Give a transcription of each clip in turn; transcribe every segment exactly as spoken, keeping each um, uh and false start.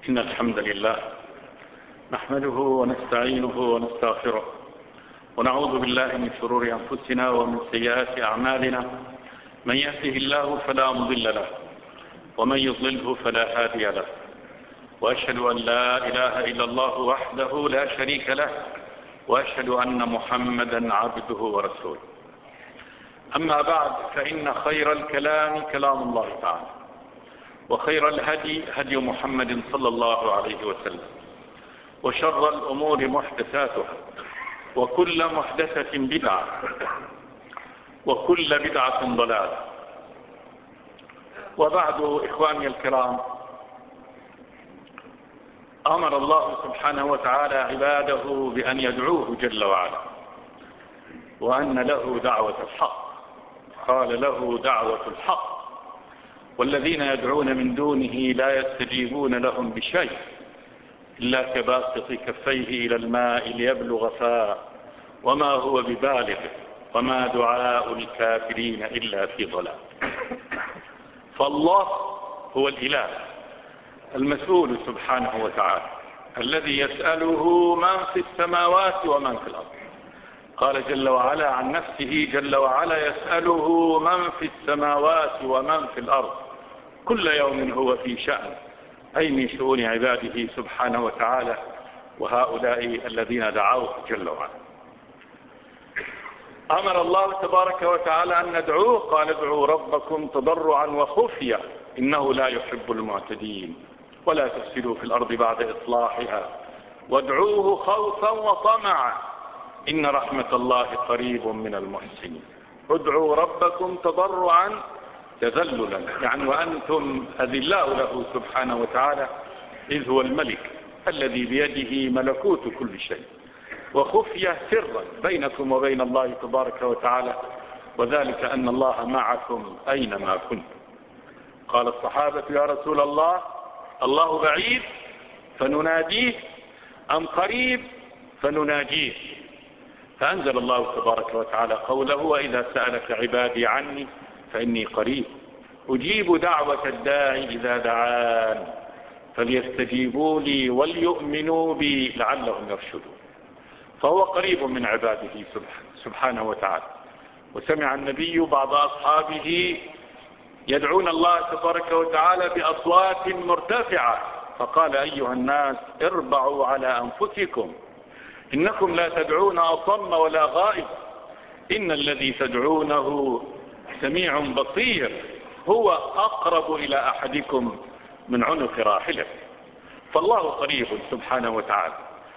إن الحمد لله نحمده ونستعينه ونستغفره ونعوذ بالله من شرور أنفسنا ومن سيئات أعمالنا. من يهده الله فلا مضل له ومن يضلله فلا هادي له، وأشهد أن لا إله إلا الله وحده لا شريك له، وأشهد أن محمدا عبده ورسوله. أما بعد، فإن خير الكلام كلام الله تعالى، وخير الهدي هدي محمد صلى الله عليه وسلم، وشر الأمور محدثاتها، وكل محدثة بدعة، وكل بدعة ضلالة. وبعد، إخواني الكرام، أمر الله سبحانه وتعالى عباده بأن يدعوه جل وعلا، وأن له دعوة الحق. قال له دعوة الحق، والذين يدعون من دونه لا يستجيبون لهم بشيء إلا كباسط كفيه إلى الماء ليبلغ فاه وما هو ببالغه وما دعاء الكافرين إلا في ضلال. فالله هو الإله المسؤول سبحانه وتعالى، الذي يسأله من في السماوات ومن في الأرض. قال جل وعلا عن نفسه جل وعلا: يسأله من في السماوات ومن في الأرض كل يوم هو في شأن، أي من شؤون عباده سبحانه وتعالى، وهؤلاء الذين دعوه جل وعلا. أمر الله تبارك وتعالى أن ندعوه، قال: ادعوا ربكم تضرعا وخفية إنه لا يحب المعتدين ولا تفسدوا في الأرض بعد إصلاحها وادعوه خوفا وطمعا إن رحمة الله قريب من المحسنين. ادعوا ربكم تضرعا تذللا، يعني وأنتم أذلاء له سبحانه وتعالى، إذ هو الملك الذي بيده ملكوت كل شيء، وخفية سرا بينكم وبين الله تبارك وتعالى، وذلك أن الله معكم أينما كنتم. قال الصحابة: يا رسول الله، الله بعيد فنناديه أم قريب فنناجيه؟ فأنزل الله تبارك وتعالى قوله: وإذا سألك عبادي عني فإني قريب أجيب دعوة الداعي إذا دعان فليستجيبوا لي وليؤمنوا بي لعلهم يرشدون. فهو قريب من عباده سبحانه وتعالى. وسمع النبي بعض أصحابه يدعون الله تبارك وتعالى بأصوات مرتفعة، فقال: أيها الناس، اربعوا على أنفسكم، إنكم لا تدعون أصم ولا غائب، إن الذي تدعونه سميع بصير، هو أقرب إلى أحدكم من عنق راحلته. فالله قريب سبحانه وتعالى،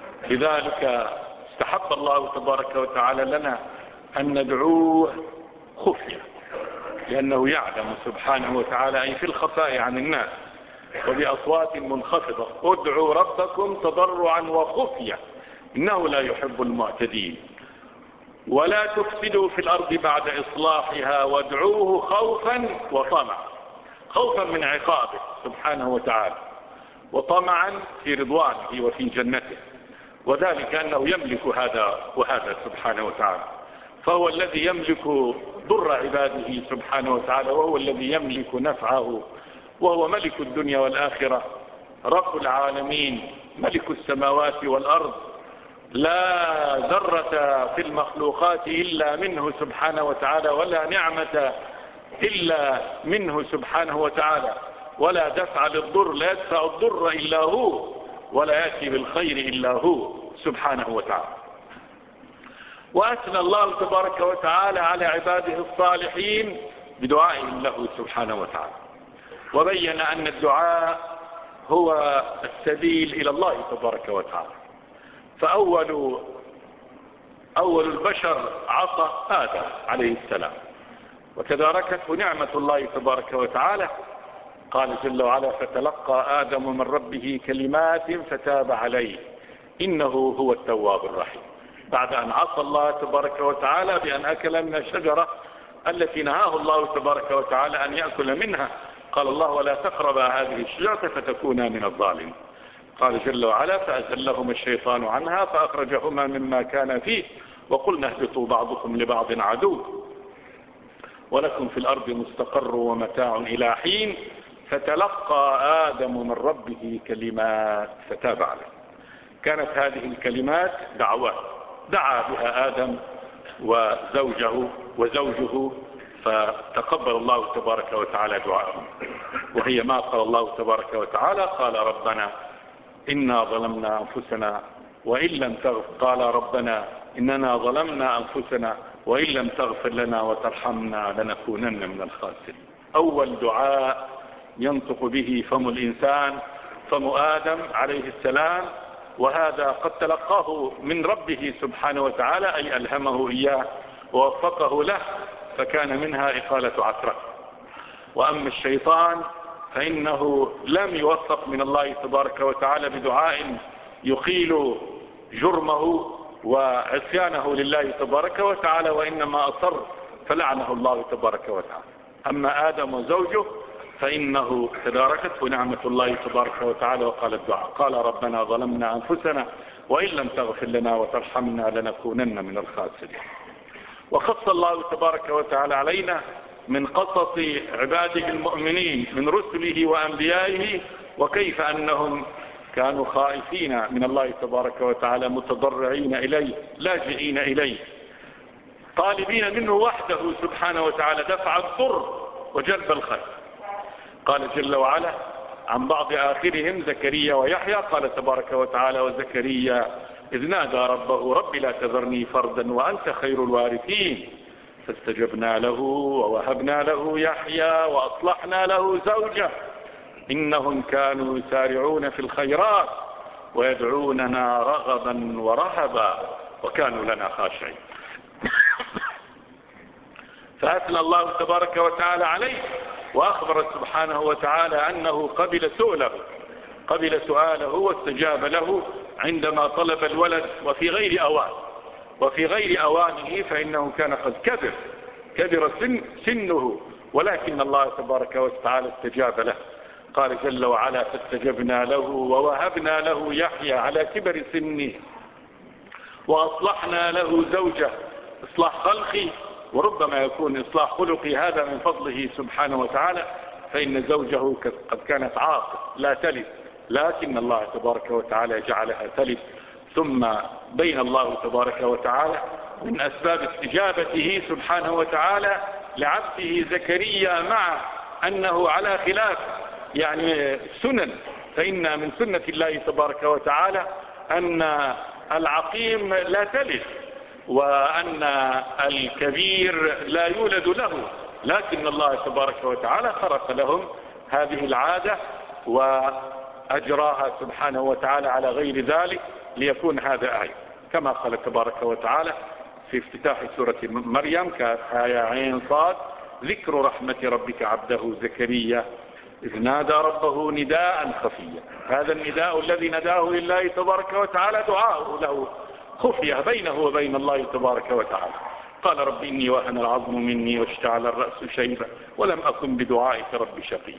لذلك استحب الله تبارك وتعالى لنا أن ندعوه خفية، لأنه يعلم سبحانه وتعالى أي في الخفاء عن الناس، وبأصوات منخفضة: ادعوا ربكم تضرعا وخفية إنه لا يحب المعتدين ولا تفسدوا في الأرض بعد إصلاحها وادعوه خوفا وطمعا. خوفا من عقابه سبحانه وتعالى، وطمعا في رضوانه وفي جنته، وذلك أنه يملك هذا وهذا سبحانه وتعالى. فهو الذي يملك ضر عباده سبحانه وتعالى، وهو الذي يملك نفعه، وهو ملك الدنيا والآخرة، رب العالمين، ملك السماوات والأرض، لا ذرة في المخلوقات إلا منه سبحانه وتعالى، ولا نعمة إلا منه سبحانه وتعالى، ولا دفع للضر، لا يدفع الضر إلا هو، ولا يأتي بالخير إلا هو سبحانه وتعالى. وأثنى الله تبارك وتعالى على عباده الصالحين بدعائهم له سبحانه وتعالى، وبين أن الدعاء هو السبيل إلى الله تبارك وتعالى. فأول أول البشر عصى آدم عليه السلام، وتداركته نعمة الله تبارك وتعالى. قال جل وعلا: فتلقى آدم من ربه كلمات فتاب عليه إنه هو التواب الرحيم. بعد أن عصى الله تبارك وتعالى بأن أكل من الشجرة التي نهاه الله تبارك وتعالى أن يأكل منها، قال الله: ولا تقربا هذه الشجرة فتكونا من الظالمين. قال جل وعلا: فأزلهما الشيطان عنها فأخرجهما مما كان فيه وقلنا اهبطوا بعضكم لبعض عدو ولكم في الأرض مستقر ومتاع إلى حين فتلقى آدم من ربه كلمات فتاب عليه. كانت هذه الكلمات دعوات دعا بها آدم وزوجه وزوجه فتقبل الله تبارك وتعالى دعاءهم. وهي ما قال الله تبارك وتعالى قال ربنا إنا ظلمنا أنفسنا وإن لم تغفر قال ربنا إننا ظلمنا أنفسنا وإن لم تغفر لنا وترحمنا لنكونن من الخاسرين. أول دعاء ينطق به فم الإنسان فم آدم عليه السلام، وهذا قد تلقاه من ربه سبحانه وتعالى، أي ألهمه إياه ووفقه له، فكان منها إقالة عثرة. وأما الشيطان فإنه لم يوفق من الله تبارك وتعالى بدعاء يقيل جرمه وعصيانه لله تبارك وتعالى، وإنما أصر فلعنه الله تبارك وتعالى. أما آدم وزوجه فإنه تداركته نعمة الله تبارك وتعالى وقال الدعاء قال ربنا ظلمنا أنفسنا وإن لم تغفر لنا وترحمنا لنكونن من الخاسرين. وخص الله تبارك وتعالى علينا من قصص عباده المؤمنين من رسله وأنبيائه، وكيف أنهم كانوا خائفين من الله تبارك وتعالى متضرعين إليه لاجئين إليه طالبين منه وحده سبحانه وتعالى دفع الضر وجلب الخير. قال جل وعلا عن بعض آخرهم زكريا ويحيى قال تبارك وتعالى وزكريا إذ نادى ربه رب لا تذرني فردا وأنت خير الوارثين فاستجبنا له ووهبنا له يحيى وأصلحنا له زوجه إنهم كانوا يسارعون في الخيرات ويدعوننا رغبا ورهبا وكانوا لنا خاشعين. فأثنى الله تبارك وتعالى عليه وأخبر سبحانه وتعالى أنه قبل سؤله قبل سؤاله واستجاب له عندما طلب الولد وفي غير أوان وفي غير أوانه، فإنه كان قد كبر كبر سن سنه، ولكن الله تبارك وتعالى استجاب له. قال جل وعلا فاستجبنا له ووهبنا له يحيى على كبر سنه وأصلحنا له زوجه إصلاح خلقي وربما يكون إصلاح خلقي، هذا من فضله سبحانه وتعالى، فإن زوجه قد كانت عاقل لا تلد، لكن الله تبارك وتعالى جعلها تلد. ثم بين الله تبارك وتعالى من أسباب استجابته سبحانه وتعالى لعبده زكريا مع أنه على خلاف يعني سنن، فإن من سنة الله تبارك وتعالى أن العقيم لا تلد وأن الكبير لا يولد له، لكن الله تبارك وتعالى خرق لهم هذه العادة وأجراها سبحانه وتعالى على غير ذلك ليكون هذا آية، كما قال تبارك وتعالى في افتتاح سورة مريم كافها يا عين صاد ذكر رحمة ربك عبده زكريا إذ نادى ربه نداء خفيا. هذا النداء الذي نداه لله تبارك وتعالى دعاءه له خفية بينه وبين الله تبارك وتعالى. قال رب إني وهن العظم مني واشتعل الرأس شيبا ولم أكن بدعائك رب شقيا.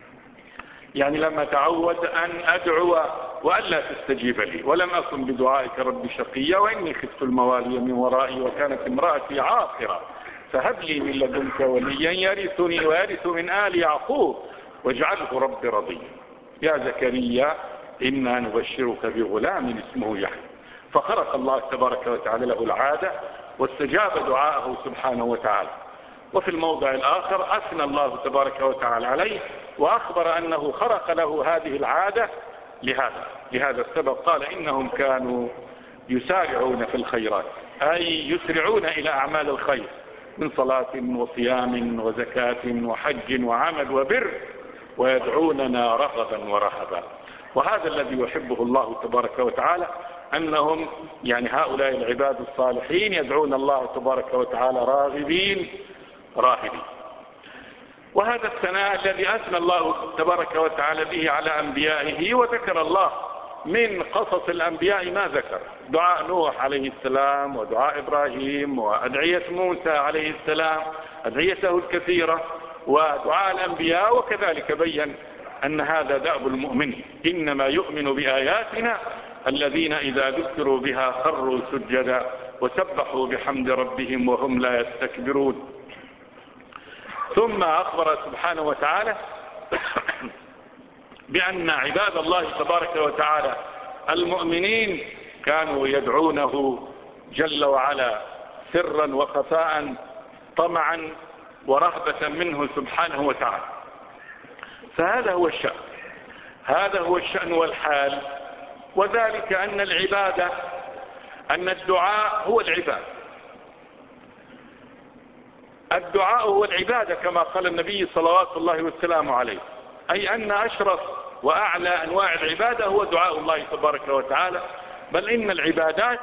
يعني لما تعود أن أدعو وألا تستجيب لي ولم أكن بدعائك رب شقيا وإني خفت الموالي من ورائي وكانت امرأتي عاقرة فهب لي من لدنك وليا يرثني ويرث من آل يعقوب واجعله رب رضيا. يا زكريا إنا نبشرك بغلام اسمه يحيى. فخرق الله تبارك وتعالى له العادة واستجاب دعاءه سبحانه وتعالى. وفي الموضع الآخر أثنى الله تبارك وتعالى عليه وأخبر أنه خرق له هذه العادة لهذا لهذا السبب. قال إنهم كانوا يسارعون في الخيرات أي يسرعون إلى أعمال الخير من صلاة وصيام وزكاة وحج وعمل وبر ويدعوننا رغبا ورهبا. وهذا الذي يحبه الله تبارك وتعالى أنهم يعني هؤلاء العباد الصالحين يدعون الله تبارك وتعالى راغبين راهبين. وهذا الثناء الذي أثنى الله تبارك وتعالى به على أنبيائه، وذكر الله من قصص الأنبياء ما ذكر دعاء نوح عليه السلام ودعاء إبراهيم وأدعية موسى عليه السلام أدعيته الكثيرة ودعاء الأنبياء، وكذلك بين أن هذا دأب المؤمنين إنما يؤمن بآياتنا الذين إذا ذكروا بها خروا سجدا وسبحوا بحمد ربهم وهم لا يستكبرون. ثم أخبر سبحانه وتعالى بأن عباد الله تبارك وتعالى المؤمنين كانوا يدعونه جل وعلا سرا وخفاء طمعا ورهبة منه سبحانه وتعالى. فهذا هو الشأن، هذا هو الشأن والحال. وذلك أن العبادة، أن الدعاء هو العبادة، الدعاء هو العبادة كما قال النبي صلوات الله والسلام عليه، أي أن أشرف وأعلى أنواع العبادة هو دعاء الله تبارك وتعالى. بل إن العبادات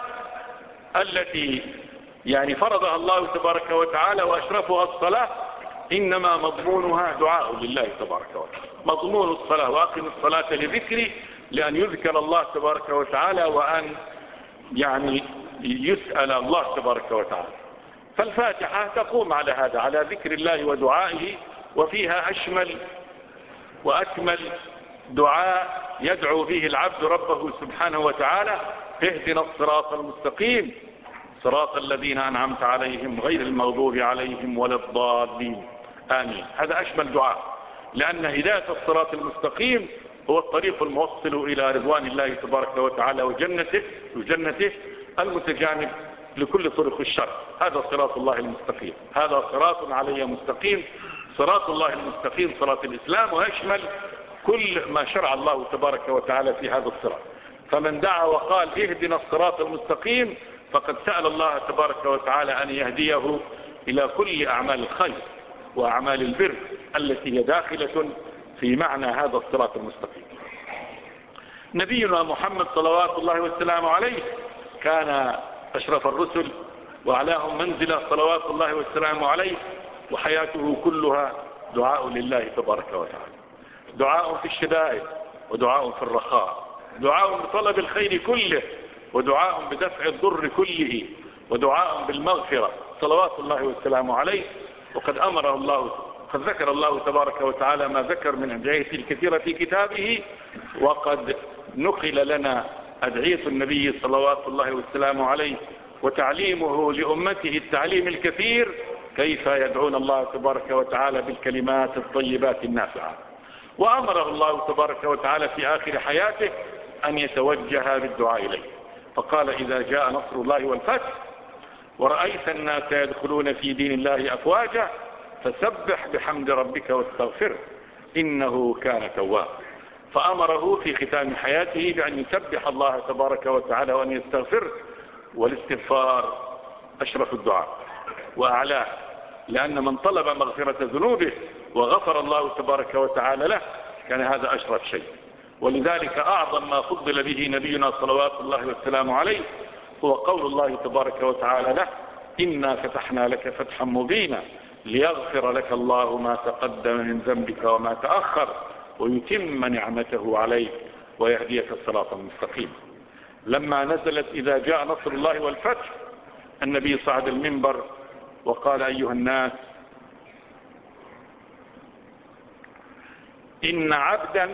التي يعني فرضها الله تبارك وتعالى وأشرفها الصلاة إنما مضمونها دعاء لله تبارك وتعالى. مضمون الصلاة وأقم الصلاة لذكري، لأن يذكر الله تبارك وتعالى وأن يعني يسأل الله تبارك وتعالى. فالفاتحة تقوم على هذا، على ذكر الله ودعائه، وفيها أشمل وأكمل دعاء يدعو به العبد ربه سبحانه وتعالى: اهدنا الصراط المستقيم صراط الذين أنعمت عليهم غير المغضوب عليهم ولا الضالين آمين. هذا أشمل دعاء، لأن هداية الصراط المستقيم هو الطريق الموصل إلى رضوان الله تبارك وتعالى وجنته وجنته المتجانب لكل طرق الشر. هذا صراط الله المستقيم، هذا صراط علي مستقيم. صراط الله المستقيم صراط الإسلام، ويشمل كل ما شرع الله تبارك وتعالى في هذا الصراط. فمن دعا وقال اهدنا الصراط المستقيم فقد سأل الله تبارك وتعالى أن يهديه إلى كل أعمال الخير وأعمال البر التي هي داخلة في معنى هذا الصراط المستقيم. نبينا محمد صلوات الله والسلام عليه كان أشرف الرسل وأعلاهم منزلة صلوات الله والسلام عليه، وحياته كلها دعاء لله تبارك وتعالى، دعاء في الشدائد ودعاء في الرخاء، دعاء بطلب الخير كله ودعاء بدفع الضر كله ودعاء بالمغفرة صلوات الله والسلام عليه. وقد أمره الله، قد ذكر الله تبارك وتعالى ما ذكر من أدعية الكثيرة في كتابه، وقد نقل لنا أدعية النبي صلوات الله والسلام عليه وتعليمه لأمته التعليم الكثير كيف يدعون الله تبارك وتعالى بالكلمات الطيبات النافعة. وأمره الله تبارك وتعالى في آخر حياته أن يتوجه بالدعاء إليه، فقال: إذا جاء نصر الله والفتح ورأيت الناس يدخلون في دين الله أفواجا فسبح بحمد ربك واستغفره إنه كان توابا. فأمره في ختام حياته بأن يسبح الله تبارك وتعالى وأن يستغفر، والاستغفار أشرف الدعاء وأعلاه، لأن من طلب مغفرة ذنوبه وغفر الله تبارك وتعالى له كان هذا أشرف شيء. ولذلك أعظم ما فضل به نبينا صلوات الله والسلام عليه هو قول الله تبارك وتعالى له: إنا فتحنا لك فتحا مبينا ليغفر لك الله ما تقدم من ذنبك وما تأخر ويتم نعمته عليك ويهديك الصراط المستقيم. لما نزلت إذا جاء نصر الله والفتح النبي صعد المنبر وقال: أيها الناس، إن عبدا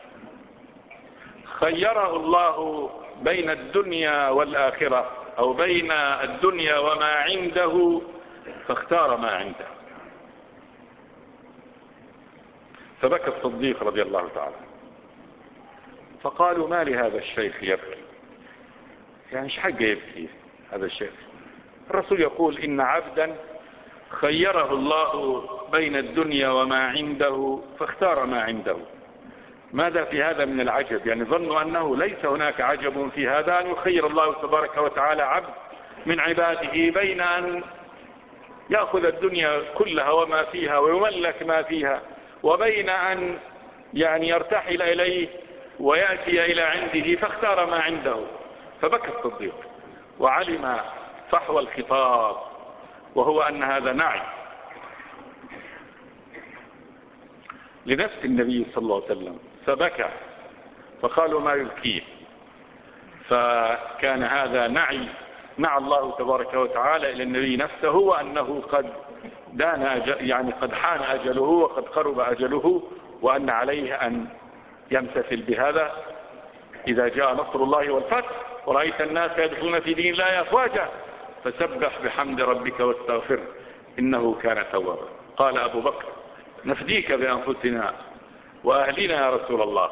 خيره الله بين الدنيا والآخرة أو بين الدنيا وما عنده فاختار ما عنده. فبكى الصديق رضي الله تعالى، فقالوا: ما لهذا الشيخ يبكي؟ يعني ايش حقه يبكي هذا الشيخ؟ الرسول يقول: إن عبدا خيره الله بين الدنيا وما عنده فاختار ما عنده. ماذا في هذا من العجب؟ يعني ظنوا أنه ليس هناك عجب في هذا، أن يخير الله تبارك وتعالى عبد من عباده بين أن يأخذ الدنيا كلها وما فيها ويملك ما فيها، وبين أن يعني يرتحل إليه ويأتي إلى عنده فاختار ما عنده. فبكى الصديق وعلم فحوى الخطاب، وهو أن هذا نعي لنفس النبي صلى الله عليه وسلم، فبكى. فقالوا: ما يبكيه؟ فكان هذا نعي نعى الله تبارك وتعالى إلى النبي نفسه، وأنه قد دان أجل، يعني قد حان أجله وقد قرب أجله، وأن عليه أن يمتثل بهذا: إذا جاء نصر الله والفتح ورأيت الناس يدخلون في دين الله أفواجا فسبح بحمد ربك واستغفره إنه كان توابا. قال أبو بكر: نفديك بأنفسنا وأهلنا يا رسول الله.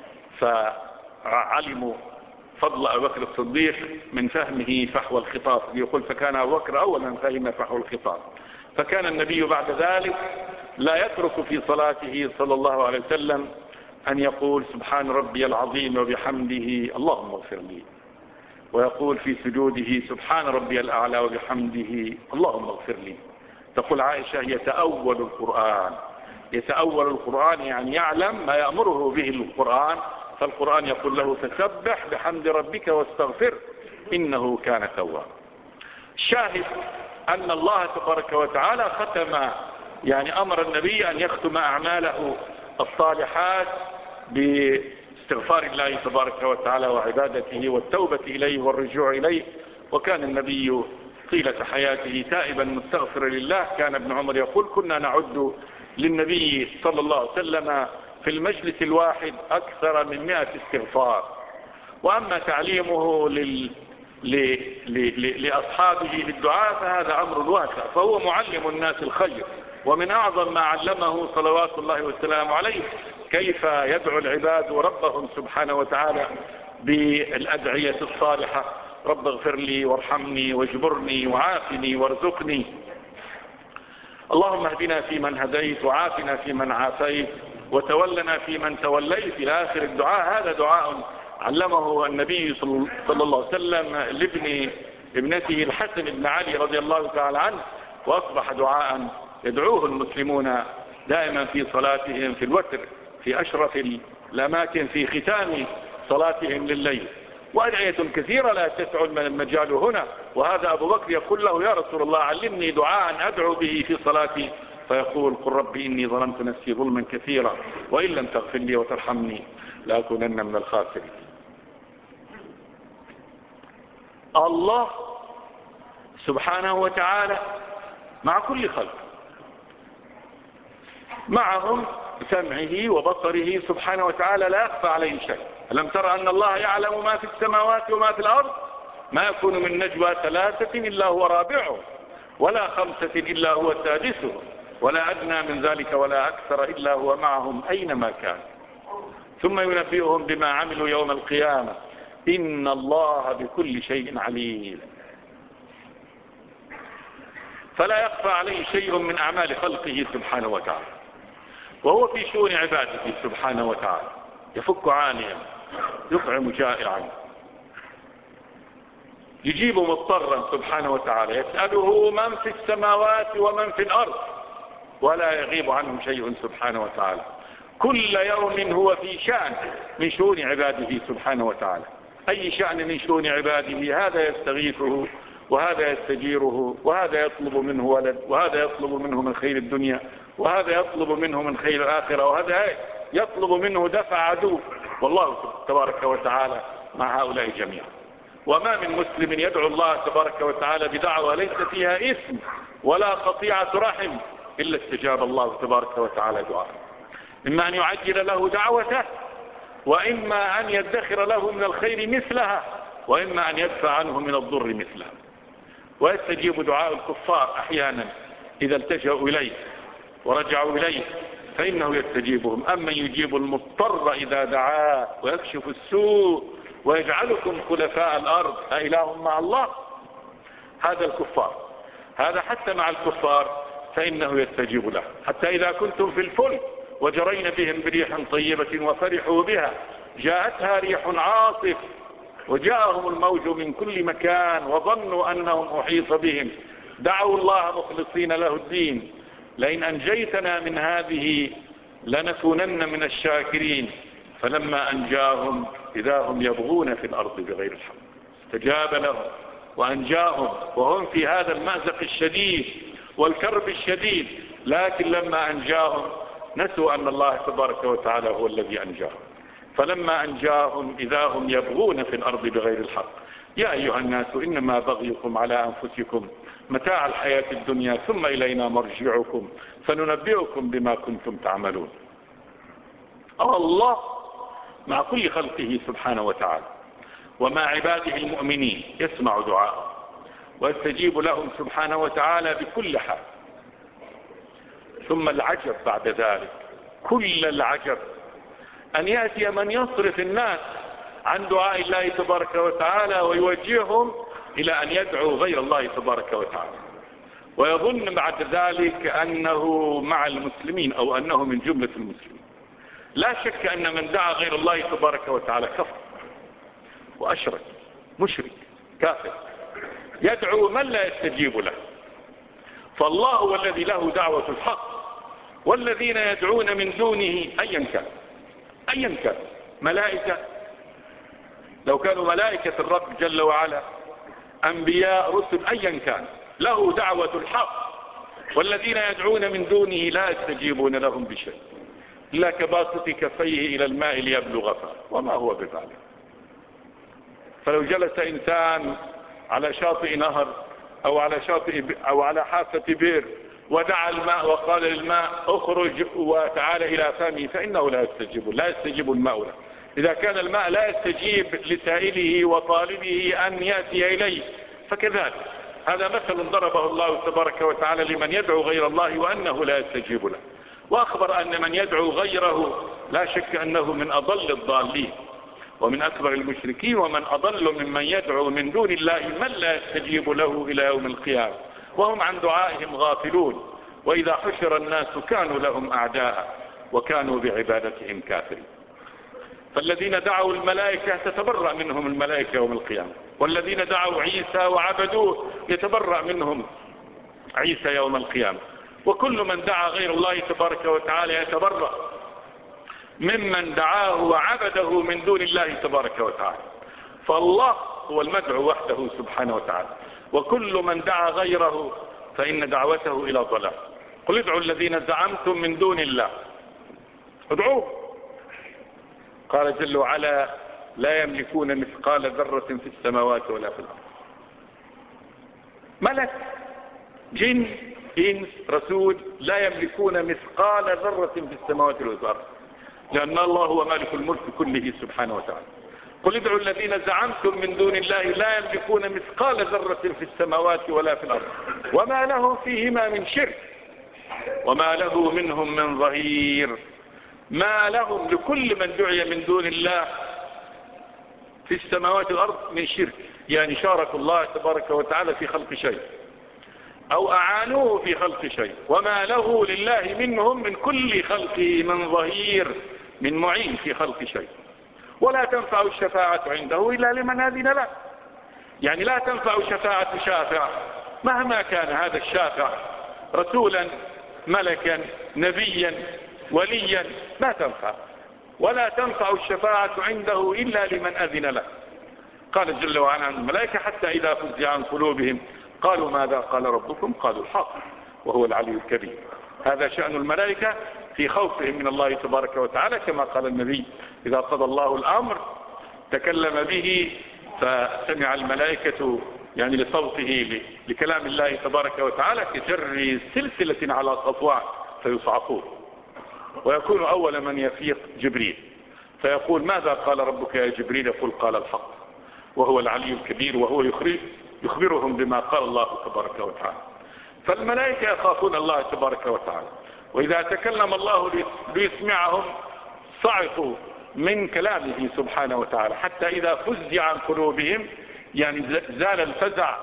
فعلموا فضل أبو بكر الصديق من فهمه فحوى الخطاب، يقول فكان أبو بكر أول من فهم فحوى الخطاب. فكان النبي بعد ذلك لا يترك في صلاته صلى الله عليه وسلم أن يقول سبحان ربي العظيم وبحمده اللهم اغفر لي، ويقول في سجوده سبحان ربي الأعلى وبحمده اللهم اغفر لي. تقول عائشة يتأول القرآن، يتأول القرآن يعني يعلم ما يأمره به القرآن، فالقرآن يقول له فسبح بحمد ربك واستغفر إنه كان توابا. شاهد أن الله تبارك وتعالى ختم، يعني أمر النبي أن يختم أعماله الصالحات باستغفار الله تبارك وتعالى وعبادته والتوبة إليه والرجوع إليه. وكان النبي طيلة حياته تائبا مستغفرا لله. كان ابن عمر يقول كنا نعد للنبي صلى الله عليه وسلم في المجلس الواحد أكثر من مئة استغفار. وأما تعليمه لل... ل... ل... ل... لأصحابه للدعاء فهذا أمر واسع، فهو معلم الناس الخير. ومن أعظم ما علمه صلوات الله والسلام عليه كيف يدعو العباد ربهم سبحانه وتعالى بالأدعية الصالحة: رب اغفر لي وارحمني واجبرني وعافني وارزقني، اللهم اهدنا فيمن هديت وعافنا فيمن عافيت وتولنا فيمن توليت إلى آخر الدعاء. هذا دعاء علمه النبي صلى الله عليه وسلم لابن ابنته الحسن بن علي رضي الله تعالى عنه، وأصبح دعاء يدعوه المسلمون دائما في صلاتهم في الوتر في أشرف الأماكن في ختام صلاتهم لليل. وأدعية كثيرة لا تسع المجال هنا. وهذا أبو بكر يقول له يا رسول الله علمني دعاء أدعو به في صلاتي، فيقول قل ربي إني ظلمت نفسي ظلما كثيرا وإن لم تغفر لي وترحمني لأكونن من الخاسرين. الله سبحانه وتعالى مع كل خلق، معهم سمعه وبصره سبحانه وتعالى لا يخفى عليه شيء. ألم ترى أن الله يعلم ما في السماوات وما في الأرض؟ ما يكون من نجوى ثلاثة إلا هو رابعهم ولا خمسة إلا هو سادسهم ولا أدنى من ذلك ولا أكثر إلا هو معهم أينما كان، ثم ينبئهم بما عملوا يوم القيامة إن الله بكل شيء عليم. فلا يخفى عليه شيء من أعمال خلقه سبحانه وتعالى، وهو في شؤون عباده سبحانه وتعالى، يفك عانيا، يطعم جائعا، يجيب مضطرا سبحانه وتعالى، يسأله من في السماوات ومن في الأرض ولا يغيب عنه شيء سبحانه وتعالى. كل يوم هو في شأن من شؤون عباده سبحانه وتعالى. أي شأن من شؤون عباده، هذا يستغيثه وهذا يستجيره، وهذا يطلب منه ولد، وهذا يطلب منه من خير الدنيا، وهذا يطلب منه من خير الآخرة، وهذا يطلب منه دفع عدو. والله تبارك وتعالى مع هؤلاء جميعا. وما من مسلم يدعو الله تبارك وتعالى بدعوة ليس فيها إثم ولا قطيعة رحم إلا استجاب الله تبارك وتعالى دعاءه، إما أن يعجل له دعوته، وإما أن يدخر له من الخير مثلها، وإما أن يدفع عنه من الضر مثلها. ويستجيب دعاء الكفار أحيانا إذا التجأوا إليه ورجعوا إليه فإنه يستجيبهم. أما يجيب المضطر إذا دعاه ويكشف السوء ويجعلكم خلفاء الأرض أإله مع الله؟ هذا الكفار. هذا حتى مع الكفار فإنه يستجيب له. حتى إذا كنتم في الفلك وجرين بهم بريح طيبة وفرحوا بها جاءتها ريح عاصف وجاءهم الموج من كل مكان وظنوا أنهم أحيط بهم دعوا الله مخلصين له الدين لئن أنجيتنا من هذه لنكونن من الشاكرين فلما أنجاهم إذا هم يبغون في الأرض بغير الحق استجاب لهم وأنجاهم وهم في هذا المأزق الشديد والكرب الشديد، لكن لما أنجاهم نسوا أن الله تبارك وتعالى هو الذي أنجاهم، فلما أنجاهم إذا هم يبغون في الأرض بغير الحق. يا أيها الناس إنما بغيكم على أنفسكم متاع الحياة الدنيا ثم إلينا مرجعكم فننبئكم بما كنتم تعملون. الله مع كل خلقه سبحانه وتعالى ومع عباده المؤمنين يسمع دعاءهم ويستجيب لهم سبحانه وتعالى بكل حال. ثم العجب بعد ذلك، كل العجب أن يأتي من يصرف الناس عن دعاء الله تبارك وتعالى ويوجههم إلى أن يدعوا غير الله تبارك وتعالى، ويظن بعد ذلك أنه مع المسلمين أو أنه من جملة المسلمين. لا شك أن من دعا غير الله تبارك وتعالى كفر وأشرك مشرك كافر، يدعو من لا يستجيب له. فالله هو الذي له دعوة الحق، والذين يدعون من دونه أيا كان أيا كان ملائكة، لو كانوا ملائكة الرب جل وعلا، أنبياء رسل، أيا كان له دعوة الحق، والذين يدعون من دونه لا يستجيبون لهم بشيء إلا كباسط كفيه إلى الماء ليبلغ فاه وما هو بذلك. فلو جلس إنسان على شاطئ نهر أو على شاطئ أو على حافة بئر ودعا الماء وقال للماء اخرج وتعال إلى فمه فإنه لا يستجيب لا يستجيب الماء له. إذا كان الماء لا يستجيب لسائله وطالبه أن يأتي إليه، فكذلك هذا مثل ضربه الله تبارك وتعالى لمن يدعو غير الله وأنه لا يستجيب له، وأخبر أن من يدعو غيره لا شك أنه من أضل الضالين ومن أكبر المشركين، ومن أضل ممن يدعو من دون الله من لا يستجيب له إلى يوم القيامة وهم عن دعائهم غافلون. وإذا حشر الناس كانوا لهم أعداء وكانوا بعبادتهم كافرين. فالذين دعوا الملائكة تتبرأ منهم الملائكة يوم القيامة، والذين دعوا عيسى وعبدوه يتبرأ منهم عيسى يوم القيامة، وكل من دعا غير الله تبارك وتعالى يتبرأ ممن دعاه وعبده من دون الله تبارك وتعالى. فالله هو المدعو وحده سبحانه وتعالى، وكل من دعا غيره فإن دعوته إلى ضلال. قل ادعوا الذين زعمتم من دون الله ادعوه. قال جل وعلا لا يملكون مثقال ذرة في السماوات ولا في الأرض. ملك جن إنس رسول لا يملكون مثقال ذرة في السماوات ولا في الأرض، لأن الله هو مالك الملك كله سبحانه وتعالى. قل ادعوا الذين زعمتم من دون الله لا يملكون مثقال ذرة في السماوات ولا في الأرض وما لهم فيهما من شرك وما له منهم من ظهير. ما لهم لكل من دعي من دون الله في السماوات والأرض من شرك، يعني شاركوا الله تبارك وتعالى في خلق شيء أو أعانوه في خلق شيء، وما له لله منهم من كل خلقه من ظهير، من معين في خلق شيء. ولا تنفع الشفاعة عنده إلا لمن أذن له، يعني لا تنفع شفاعة شافع مهما كان هذا الشافع رسولا ملكا نبيا وليا، ما تنفع. ولا تنفع الشفاعة عنده إلا لمن أذن له. قال جل وعلا عن الملائكة حتى إذا فزع عن قلوبهم قالوا ماذا قال ربكم قالوا الحق وهو العلي الكبير. هذا شأن الملائكة في خوفهم من الله تبارك وتعالى، كما قال النبي إذا قضى الله الأمر تكلم به فسمع الملائكة يعني لصوته لكلام الله تبارك وتعالى كجر سلسلة على صفوان فيصعقون، ويكون أول من يفيق جبريل فيقول ماذا قال ربك يا جبريل؟ يقول قال الحق وهو العلي الكبير، وهو يخبرهم بما قال الله تبارك وتعالى. فالملائكة يخافون الله تبارك وتعالى، وإذا تكلم الله ليسمعهم صعقوا من كلامه سبحانه وتعالى حتى إذا فزع عن قلوبهم، يعني زال الفزع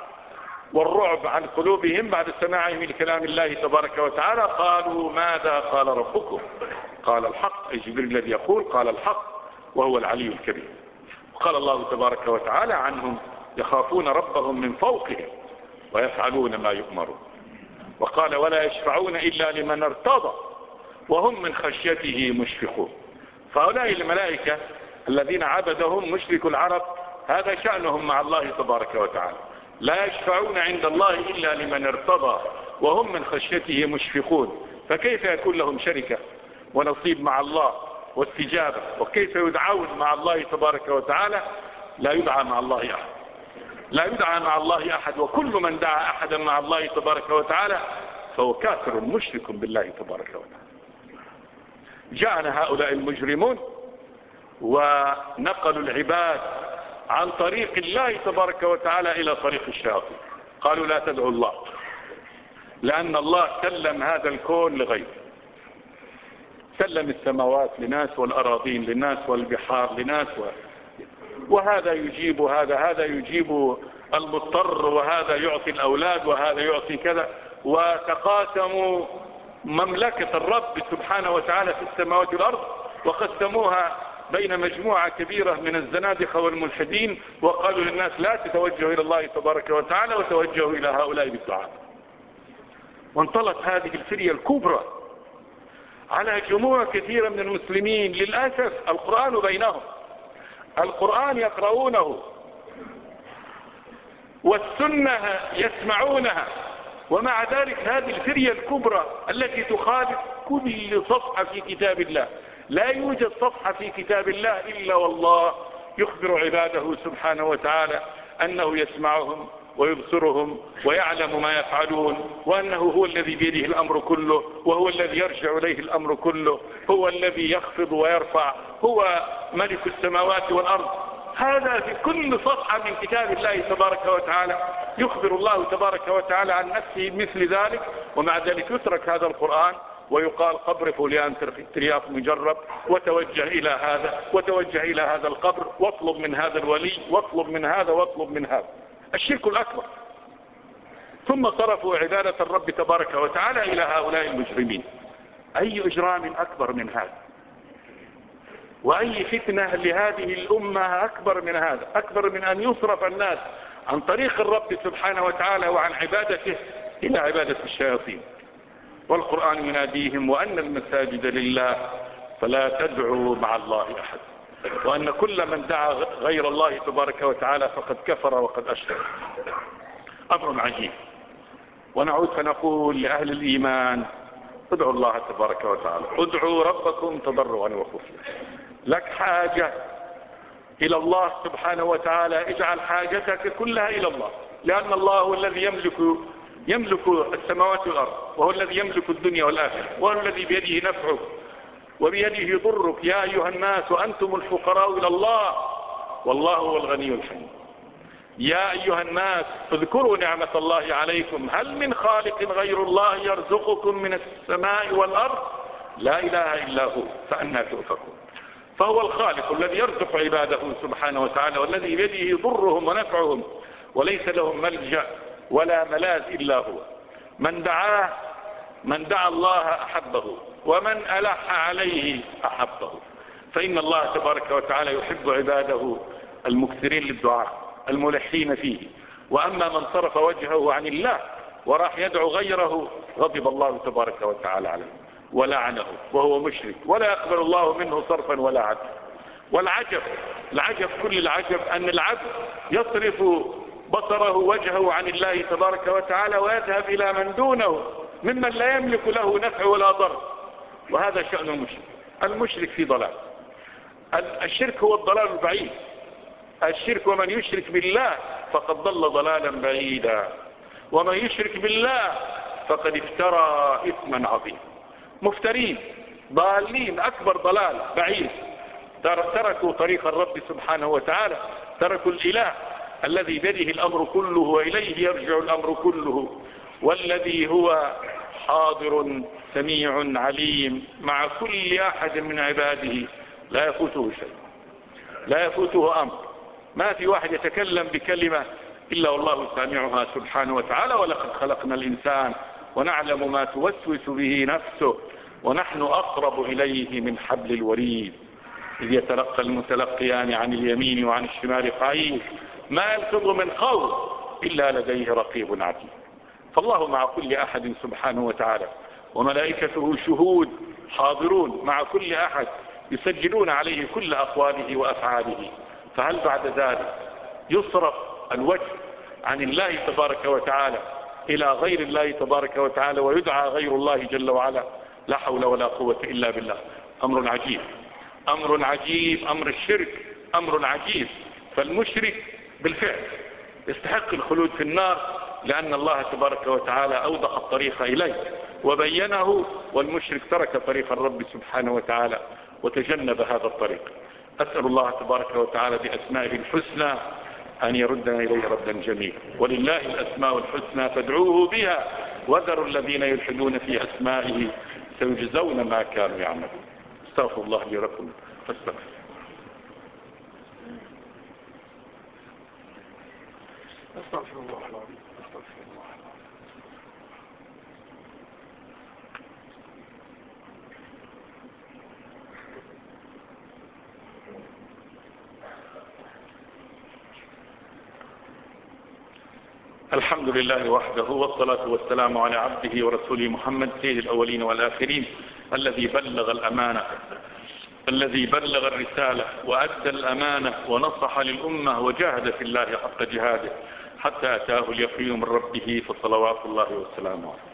والرعب عن قلوبهم بعد سماعهم لكلام الله تبارك وتعالى قالوا ماذا قال ربكم؟ قال الحق، أي جبريل الذي يقول قال الحق وهو العلي الكبير. وقال الله تبارك وتعالى عنهم يخافون ربهم من فوقهم ويفعلون ما يؤمرون. وقال ولا يشفعون إلا لمن ارتضى وهم من خشيته مشفقون. فهؤلاء الملائكة الذين عبدهم مشرك العرب هذا شأنهم مع الله تبارك وتعالى، لا يشفعون عند الله إلا لمن ارتضى وهم من خشيته مشفقون. فكيف يكون لهم شركة ونصيب مع الله واستجابة؟ وكيف يدعون مع الله تبارك وتعالى؟ لا يدعى مع الله أحد، لا يدعى مع الله أحد، وكل من دعا أحدا مع الله تبارك وتعالى فهو كافر مشرك بالله تبارك وتعالى. جاءنا هؤلاء المجرمون ونقلوا العباد عن طريق الله تبارك وتعالى إلى طريق الشياطين. قالوا لا تدعوا الله لأن الله سلم هذا الكون لغيره، سلم السماوات لناس والأراضين لناس والبحار لناس و... وهذا يجيب هذا هذا يجيب المضطر وهذا يعطي الأولاد وهذا يعطي كذا، وتقاسموا مملكة الرب سبحانه وتعالى في السماوات والأرض وقسموها بين مجموعة كبيرة من الزنادقة والملحدين، وقالوا للناس لا تتوجهوا إلى الله تبارك وتعالى وتوجهوا إلى هؤلاء بالدعاء. وانطلت هذه الفرية الكبرى على جموع كثيرة من المسلمين. للأسف القرآن بينهم، القرآن يقرؤونه والسنة يسمعونها، ومع ذلك هذه الفرية الكبرى التي تخالف كل صفحة في كتاب الله. لا يوجد صفحة في كتاب الله إلا والله يخبر عباده سبحانه وتعالى أنه يسمعهم ويبصرهم ويعلم ما يفعلون، وأنه هو الذي بيده الأمر كله، وهو الذي يرجع إليه الأمر كله، هو الذي يخفض ويرفع، هو ملك السماوات والأرض. هذا في كل صفحة من كتاب الله تبارك وتعالى يخبر الله تبارك وتعالى عن نفسه مثل ذلك، ومع ذلك يترك هذا القرآن ويقال قبر فلان ترياق مجرب، وتوجه إلى هذا وتوجه إلى هذا القبر واطلب من هذا الولي واطلب من هذا واطلب من هذا. الشرك الأكبر. ثم صرفوا عبادة الرب تبارك وتعالى إلى هؤلاء المجرمين. أي إجرام أكبر من هذا؟ وأي فتنة لهذه الأمة أكبر من هذا؟ أكبر من أن يصرف الناس عن طريق الرب سبحانه وتعالى وعن عبادته إلى عبادة الشياطين. والقرآن يناديهم وأن المساجد لله فلا تدعوا مع الله أحد، وأن كل من دعا غير الله تبارك وتعالى فقد كفر وقد أشرك. أمر عجيب. ونعود فنقول لأهل الإيمان ادعوا الله تبارك وتعالى، ادعوا ربكم تضرعا وخفيا. لك حاجة إلى الله سبحانه وتعالى، اجعل حاجتك كلها إلى الله، لأن الله هو الذي يملك يملك السماوات والأرض، وهو الذي يملك الدنيا والآخرة، وهو الذي بيده نفعك وبيده ضرك. يا أيها الناس وأنتم الفقراء إلى الله والله هو الغني الحميد. يا أيها الناس اذكروا نعمة الله عليكم هل من خالق غير الله يرزقكم من السماء والأرض لا إله إلا هو فأنى تؤفكون. فهو الخالق الذي يرزق عباده سبحانه وتعالى، والذي بيده ضرهم ونفعهم، وليس لهم ملجأ ولا ملاذ إلا هو. من دعاه من دعا الله أحبه، ومن ألح عليه أحبه. فإن الله تبارك وتعالى يحب عباده المكثرين للدعاء الملحين فيه. وأما من صرف وجهه عن الله وراح يدعو غيره غضب الله تبارك وتعالى عليه ولعنه وهو مشرك، ولا يقبل الله منه صرفا ولا عدل. والعجب العجب كل العجب أن العبد يصرف بصره وجهه عن الله تبارك وتعالى ويذهب إلى من دونه ممن لا يملك له نفع ولا ضر، وهذا شأن المشرك. المشرك في ضلال. الشرك هو الضلال البعيد. الشرك ومن يشرك بالله فقد ضل ضلالا بعيدا، ومن يشرك بالله فقد افترى إثما عظيما. مفترين ضالين أكبر ضلال بعيد، تركوا طريق الرب سبحانه وتعالى، تركوا الإله الذي بيده الأمر كله وإليه يرجع الأمر كله، والذي هو حاضر سميع عليم مع كل أحد من عباده، لا يفوته شيء، لا يفوته أمر. ما في واحد يتكلم بكلمة إلا والله سامعها سبحانه وتعالى. ولقد خلقنا الإنسان ونعلم ما توسوس به نفسه ونحن أقرب إليه من حبل الوريد إذ يتلقى المتلقيان عن اليمين وعن الشمال قعيد ما يلفظ من قول إلا لديه رقيب عتيد. فالله مع كل أحد سبحانه وتعالى، وملائكته شهود حاضرون مع كل أحد يسجلون عليه كل أقواله وأفعاله. فهل بعد ذلك يصرف الوجه عن الله تبارك وتعالى إلى غير الله تبارك وتعالى ويدعى غير الله جل وعلا؟ لا حول ولا قوة إلا بالله. أمر عجيب، أمر عجيب، أمر الشرك أمر عجيب. فالمشرك بالفعل يستحق الخلود في النار، لأن الله تبارك وتعالى أوضح الطريق إليه وبينه، والمشرك ترك طريق الرب سبحانه وتعالى وتجنب هذا الطريق. أسأل الله تبارك وتعالى بأسمائه الحسنى أن يردنا إليه ردا جميلا. ولله الأسماء الحسنى فادعوه بها وذروا الذين يلحدون في أسمائه سيجزون ما كانوا يعملون. استغفر الله لي ولكم فاستغفر. استغفر الله العظيم استغفر الله العظيم. الحمد لله وحده، والصلاة والسلام على عبده ورسوله محمد سيد الأولين والآخرين، الذي بلغ الأمانة الذي بلغ الرسالة وأدى الأمانة ونصح للأمة وجاهد في الله حق جهاده حتى أتاه اليقين من ربه، فصلوات الله وسلامه عليه.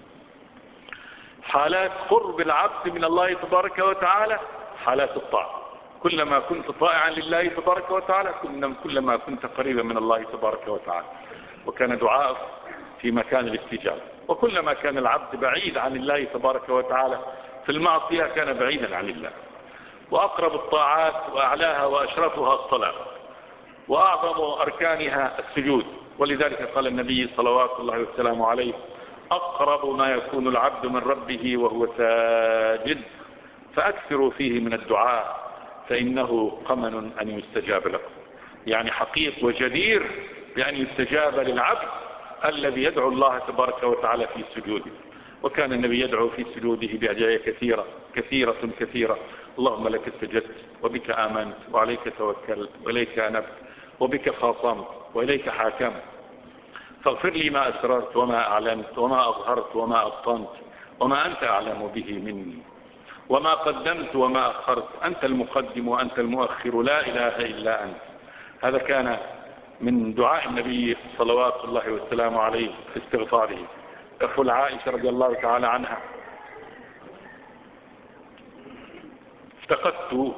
حالات قرب العبد من الله تبارك وتعالى حالات الطاعة. كلما كنت طائعا لله تبارك وتعالى كلما كنت قريبا من الله تبارك وتعالى، وكان دعاء في مكان الاستجابة. وكلما كان العبد بعيد عن الله تبارك وتعالى في المعصية كان بعيدا عن الله. وأقرب الطاعات وأعلاها وأشرفها الصلاة، وأعظم أركانها السجود. ولذلك قال النبي صلوات الله وسلامه عليه: أقرب ما يكون العبد من ربه وهو ساجد فأكثروا فيه من الدعاء فإنه قمن أن يستجاب لكم. يعني حقيق وجدير بأن يستجاب للعبد الذي يدعو الله تبارك وتعالى في سجوده. وكان النبي يدعو في سجوده بأدعية كثيرة كثيرة كثيرة: اللهم لك استجدت وبك آمنت وعليك توكلت وإليك أنبت وبك خاصمت وإليك حاكمت، فاغفر لي ما أسررت وما أعلنت وما أظهرت وما أبطنت وما أنت أعلم به مني وما قدمت وما أخرت، أنت المقدم وأنت المؤخر لا إله إلا أنت. هذا كان من دعاء النبي صلوات الله والسلام عليه في استغفاره. أخو عائشة رضي الله تعالى عنها: افتقدت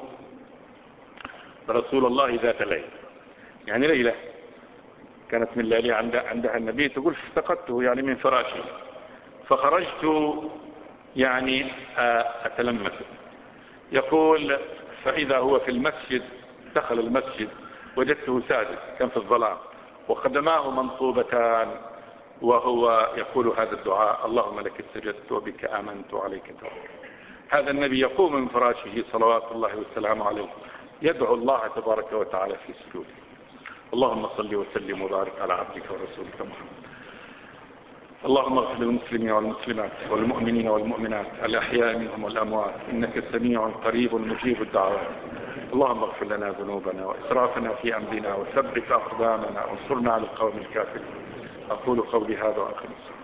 رسول الله ذات الليل، يعني ليلة كانت من ليلة عندها, عندها النبي، تقول افتقدته يعني من فراشي، فخرجت يعني أتلمس. يقول: فإذا هو في المسجد، دخل المسجد وجدته ساجد، كان في الظلام وقدماه منصوبتان وهو يقول هذا الدعاء: اللهم لك استجدت وبك آمنت وعليك توكلت. هذا النبي يقوم من فراشه صلوات الله والسلام عليه يدعو الله تبارك وتعالى في سجوده. اللهم صل وسلم وبارك على عبدك ورسولك محمد. اللهم اغفر للمسلمين والمسلمات والمؤمنين والمؤمنات الأحياء منهم والأموات، إنك سميع قريب مجيب الدعوات. اللهم اغفر لنا ذنوبنا وإسرافنا في أمرنا وثبت أقدامنا وانصرنا على القوم الكافرين. أقول قولي هذا وأقم الصلاة.